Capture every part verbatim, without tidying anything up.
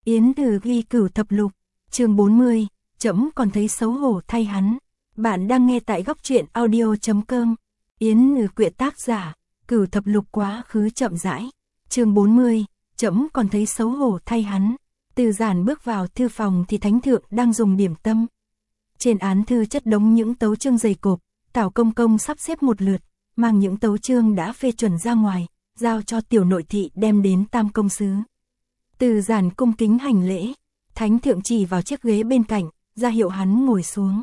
Yến Từ ghi cửu thập lục, chương bốn mươi, trẫm còn thấy xấu hổ thay hắn. Bạn đang nghe tại góc truyện audio chấm com. Yến Từ quyện tác giả, cửu thập lục quá khứ chậm rãi. Chương bốn mươi, trẫm còn thấy xấu hổ thay hắn. Từ Giản bước vào thư phòng thì thánh thượng đang dùng điểm tâm. Trên án thư chất đống những tấu chương dày cộp, Tào Công Công sắp xếp một lượt, mang những tấu chương đã phê chuẩn ra ngoài, giao cho tiểu nội thị đem đến Tam Công Sứ. Từ Giản cung kính hành lễ, thánh thượng chỉ vào chiếc ghế bên cạnh, ra hiệu hắn ngồi xuống.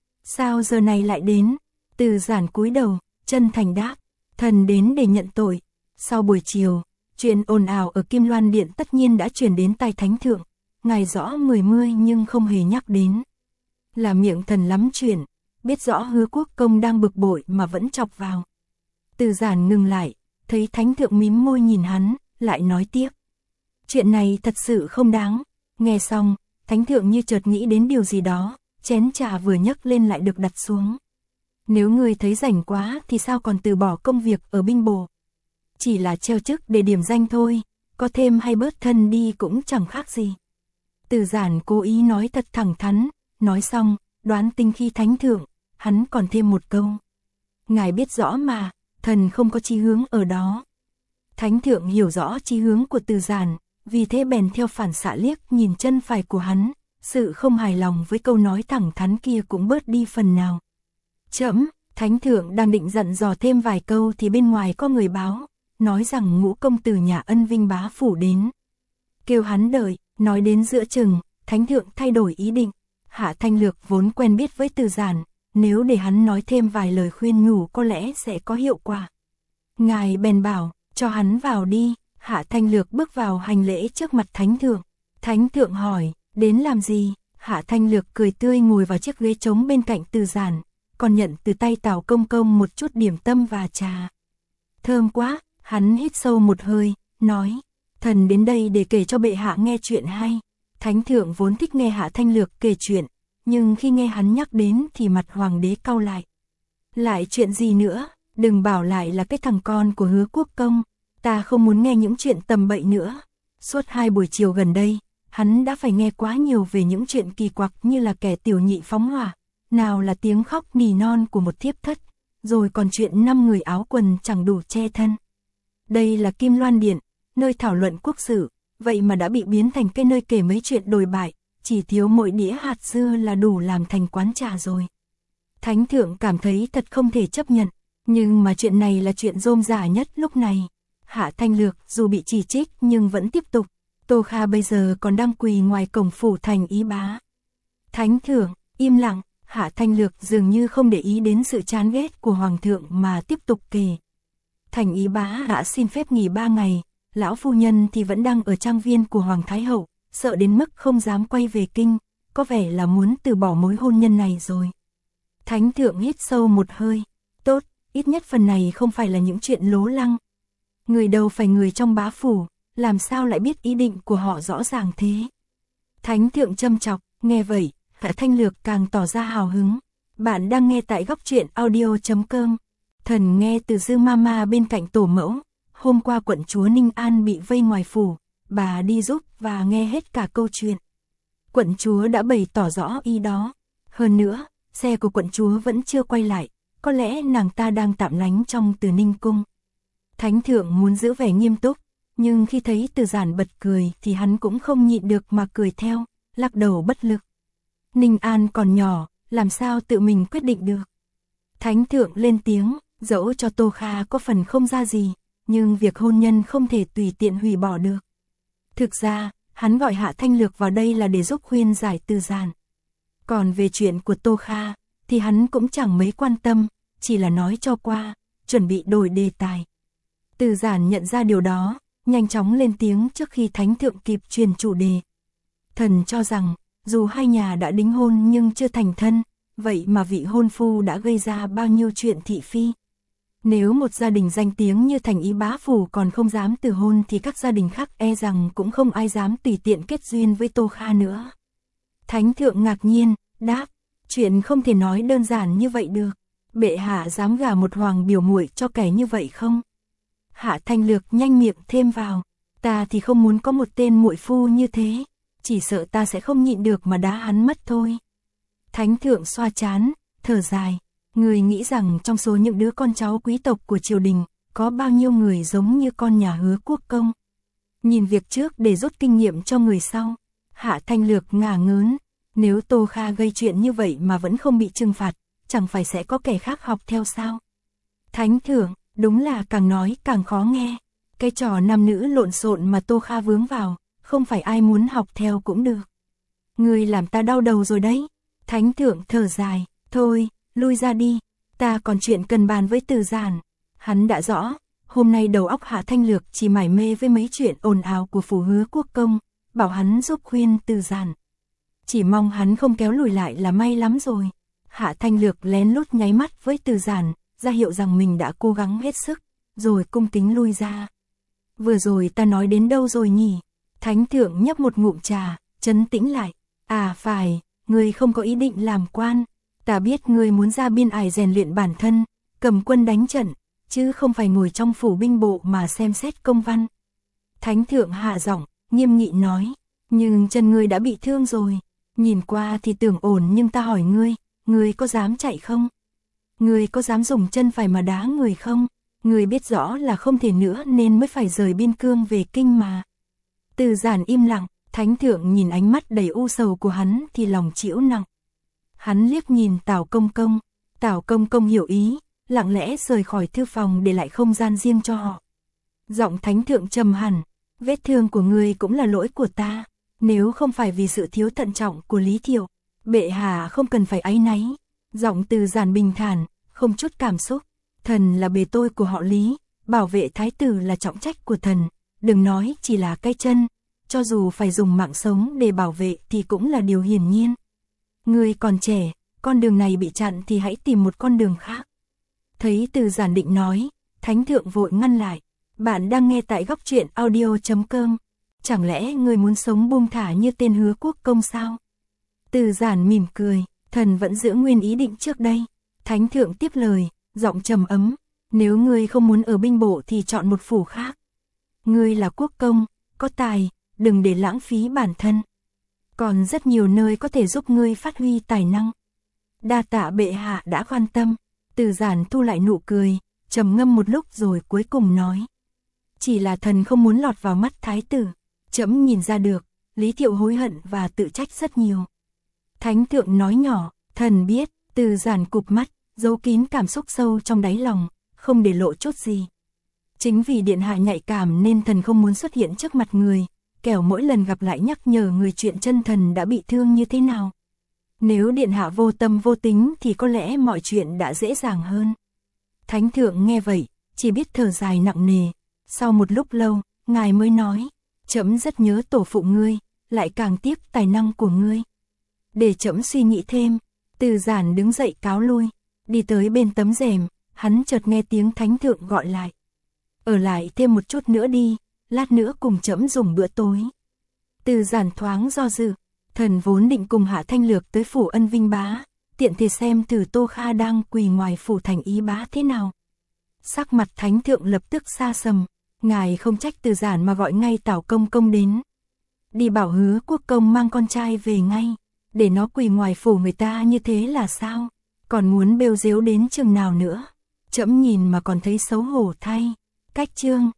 Sao giờ này lại đến? Từ Giản cúi đầu, chân thành đáp, thần đến để nhận tội. Sau buổi chiều, chuyện ồn ào ở Kim Loan Điện tất nhiên đã truyền đến tai thánh thượng, ngài rõ mười mươi nhưng không hề nhắc đến. Là miệng thần lắm chuyện, biết rõ Hứa Quốc Công đang bực bội mà vẫn chọc vào. Từ Giản ngừng lại, thấy thánh thượng mím môi nhìn hắn, lại nói tiếp. Chuyện này thật sự không đáng. Nghe xong, thánh thượng như chợt nghĩ đến điều gì đó, chén trà vừa nhấc lên lại được đặt xuống. Nếu ngươi thấy rảnh quá thì sao còn từ bỏ công việc ở binh bộ? Chỉ là treo chức để điểm danh thôi, có thêm hay bớt thân đi cũng chẳng khác gì. Từ Giản cố ý nói thật thẳng thắn, nói xong, đoán tinh khi thánh thượng, hắn còn thêm một câu. Ngài biết rõ mà, thần không có chí hướng ở đó. Thánh thượng hiểu rõ chí hướng của Từ Giản, vì thế bèn theo phản xạ liếc nhìn chân phải của hắn, sự không hài lòng với câu nói thẳng thắn kia cũng bớt đi phần nào. Trẫm, thánh thượng đang định dặn dò thêm vài câu thì bên ngoài có người báo, nói rằng ngũ công tử nhà Ân Vinh bá phủ đến. Kêu hắn đợi, nói đến giữa chừng, thánh thượng thay đổi ý định. Hạ Thanh Lược vốn quen biết với Từ Giản, nếu để hắn nói thêm vài lời khuyên nhủ có lẽ sẽ có hiệu quả. Ngài bèn bảo, cho hắn vào đi. Hạ Thanh Lược bước vào hành lễ trước mặt thánh thượng. Thánh thượng hỏi, đến làm gì? Hạ Thanh Lược cười tươi ngồi vào chiếc ghế trống bên cạnh Từ Giản, còn nhận từ tay Tào Công Công một chút điểm tâm và trà. Thơm quá, hắn hít sâu một hơi, nói, thần đến đây để kể cho bệ hạ nghe chuyện hay. Thánh thượng vốn thích nghe Hạ Thanh Lược kể chuyện, nhưng khi nghe hắn nhắc đến thì mặt hoàng đế cau lại. Lại chuyện gì nữa, đừng bảo lại là cái thằng con của Hứa Quốc Công. Ta không muốn nghe những chuyện tầm bậy nữa. Suốt hai buổi chiều gần đây, hắn đã phải nghe quá nhiều về những chuyện kỳ quặc như là kẻ tiểu nhị phóng hỏa, nào là tiếng khóc nỉ non của một thiếp thất, rồi còn chuyện năm người áo quần chẳng đủ che thân. Đây là Kim Loan Điện, nơi thảo luận quốc sự, vậy mà đã bị biến thành cái nơi kể mấy chuyện đồi bại, chỉ thiếu mỗi đĩa hạt dưa là đủ làm thành quán trà rồi. Thánh thượng cảm thấy thật không thể chấp nhận, nhưng mà chuyện này là chuyện rôm rả nhất lúc này. Hạ Thanh Lược dù bị chỉ trích nhưng vẫn tiếp tục. Tô Kha bây giờ còn đang quỳ ngoài cổng phủ Thành Ý Bá. Thánh thượng, im lặng. Hạ Thanh Lược dường như không để ý đến sự chán ghét của Hoàng thượng mà tiếp tục kể. Thành Ý Bá đã xin phép nghỉ ba ngày. Lão phu nhân thì vẫn đang ở trang viên của Hoàng Thái Hậu, sợ đến mức không dám quay về kinh. Có vẻ là muốn từ bỏ mối hôn nhân này rồi. Thánh thượng hít sâu một hơi. Tốt, ít nhất phần này không phải là những chuyện lố lăng. Người đâu phải người trong bá phủ, làm sao lại biết ý định của họ rõ ràng thế? Thánh thượng châm chọc, nghe vậy, Hạ Thanh Lược càng tỏ ra hào hứng. Bạn đang nghe tại góc truyện audio chấm com. Thần nghe từ Dư Mama bên cạnh tổ mẫu, hôm qua quận chúa Ninh An bị vây ngoài phủ, bà đi giúp và nghe hết cả câu chuyện. Quận chúa đã bày tỏ rõ ý đó. Hơn nữa, xe của quận chúa vẫn chưa quay lại, có lẽ nàng ta đang tạm lánh trong Từ Ninh cung. Thánh thượng muốn giữ vẻ nghiêm túc, nhưng khi thấy Từ Giản bật cười thì hắn cũng không nhịn được mà cười theo, lắc đầu bất lực. Ninh An còn nhỏ, làm sao tự mình quyết định được? Thánh thượng lên tiếng, dẫu cho Tô Kha có phần không ra gì, nhưng việc hôn nhân không thể tùy tiện hủy bỏ được. Thực ra, hắn gọi Hạ Thanh Lược vào đây là để giúp khuyên giải Từ Giản. Còn về chuyện của Tô Kha, thì hắn cũng chẳng mấy quan tâm, chỉ là nói cho qua, chuẩn bị đổi đề tài. Từ Giản nhận ra điều đó, nhanh chóng lên tiếng trước khi thánh thượng kịp truyền chủ đề. Thần cho rằng, dù hai nhà đã đính hôn nhưng chưa thành thân, vậy mà vị hôn phu đã gây ra bao nhiêu chuyện thị phi. Nếu một gia đình danh tiếng như Thành Ý Bá phủ còn không dám từ hôn thì các gia đình khác e rằng cũng không ai dám tùy tiện kết duyên với Tô Kha nữa. Thánh thượng ngạc nhiên, đáp, chuyện không thể nói đơn giản như vậy được. Bệ hạ dám gả một hoàng biểu muội cho kẻ như vậy không? Hạ Thanh Lược nhanh miệng thêm vào, ta thì không muốn có một tên muội phu như thế. chỉ sợ ta sẽ không nhịn được mà đá hắn mất thôi. Thánh thượng xoa trán, thở dài, người nghĩ rằng trong số những đứa con cháu quý tộc của triều đình, có bao nhiêu người giống như con nhà Hứa Quốc Công. Nhìn việc trước để rút kinh nghiệm cho người sau. Hạ Thanh Lược ngả ngớn, nếu Tô Kha gây chuyện như vậy mà vẫn không bị trừng phạt, chẳng phải sẽ có kẻ khác học theo sao? Thánh thượng, đúng là càng nói càng khó nghe. Cái trò nam nữ lộn xộn mà Tô Kha vướng vào, không phải ai muốn học theo cũng được. Người làm ta đau đầu rồi đấy. Thánh thượng thở dài, thôi, lui ra đi, ta còn chuyện cần bàn với Từ Giản. Hắn đã rõ, hôm nay đầu óc Hạ Thanh Lược chỉ mải mê với mấy chuyện ồn ào của phủ Hứa Quốc Công, bảo hắn giúp khuyên Từ Giản. Chỉ mong hắn không kéo lùi lại là may lắm rồi. Hạ Thanh Lược lén lút nháy mắt với Từ Giản, ra hiệu rằng mình đã cố gắng hết sức, rồi cung kính lui ra. Vừa rồi ta nói đến đâu rồi nhỉ? Thánh thượng nhấp một ngụm trà, trấn tĩnh lại. À phải, ngươi không có ý định làm quan. Ta biết ngươi muốn ra biên ải rèn luyện bản thân, cầm quân đánh trận, chứ không phải ngồi trong phủ binh bộ mà xem xét công văn. Thánh thượng hạ giọng, nghiêm nghị nói, nhưng chân ngươi đã bị thương rồi. Nhìn qua thì tưởng ổn nhưng ta hỏi ngươi, ngươi có dám chạy không? Ngươi có dám dùng chân phải mà đá người không? Ngươi biết rõ là không thể nữa nên mới phải rời biên cương về kinh mà. Từ Giản im lặng, thánh thượng nhìn ánh mắt đầy u sầu của hắn thì lòng chịu nặng. Hắn liếc nhìn Tào Công Công, Tào Công Công hiểu ý, lặng lẽ rời khỏi thư phòng để lại không gian riêng cho họ. Giọng thánh thượng trầm hẳn, vết thương của ngươi cũng là lỗi của ta, nếu không phải vì sự thiếu thận trọng của Lý Thiệu, bệ hạ không cần phải áy náy. Giọng Từ Giản bình thản, không chút cảm xúc, thần là bề tôi của họ Lý, bảo vệ thái tử là trọng trách của thần, đừng nói chỉ là cái chân, cho dù phải dùng mạng sống để bảo vệ thì cũng là điều hiển nhiên. Ngươi còn trẻ, con đường này bị chặn thì hãy tìm một con đường khác. Thấy Từ Giản định nói, thánh thượng vội ngăn lại. Bạn đang nghe tại góc truyện audio chấm com. Chẳng lẽ ngươi muốn sống buông thả như tên Hứa Quốc Công sao? Từ Giản mỉm cười, thần vẫn giữ nguyên ý định trước đây. Thánh thượng tiếp lời, giọng trầm ấm, nếu ngươi không muốn ở binh bộ thì chọn một phủ khác. Ngươi là quốc công, có tài, đừng để lãng phí bản thân. Còn rất nhiều nơi có thể giúp ngươi phát huy tài năng. Đa tạ bệ hạ đã quan tâm. Từ Giản thu lại nụ cười, trầm ngâm một lúc rồi cuối cùng nói. Chỉ là thần không muốn lọt vào mắt thái tử. Trẫm nhìn ra được, Lý Thiệu hối hận và tự trách rất nhiều. Thánh thượng nói nhỏ, thần biết. Từ Giản cụp mắt, giấu kín cảm xúc sâu trong đáy lòng, không để lộ chút gì. Chính vì điện hạ nhạy cảm nên thần không muốn xuất hiện trước mặt người, kẻo mỗi lần gặp lại nhắc nhở người chuyện chân thần đã bị thương như thế nào. Nếu điện hạ vô tâm vô tính thì có lẽ mọi chuyện đã dễ dàng hơn. Thánh thượng nghe vậy, chỉ biết thở dài nặng nề. Sau một lúc lâu, ngài mới nói, trẫm rất nhớ tổ phụ ngươi, lại càng tiếc tài năng của ngươi. Để trẫm suy nghĩ thêm. Từ Giản đứng dậy cáo lui, đi tới bên tấm rèm, hắn chợt nghe tiếng thánh thượng gọi lại. Ở lại thêm một chút nữa đi, lát nữa cùng trẫm dùng bữa tối. Từ Giản thoáng do dự, thần vốn định cùng Hạ Thanh Lược tới phủ Ân Vinh Bá, tiện thể xem thử Tô Kha đang quỳ ngoài phủ Thành Ý Bá thế nào. Sắc mặt thánh thượng lập tức xa sầm, ngài không trách Từ Giản mà gọi ngay Tào Công Công đến. Đi bảo Hứa Quốc Công mang con trai về ngay, để nó quỳ ngoài phủ người ta như thế là sao? Còn muốn bêu dếu đến chừng nào nữa? Trẫm nhìn mà còn thấy xấu hổ thay. Cách chương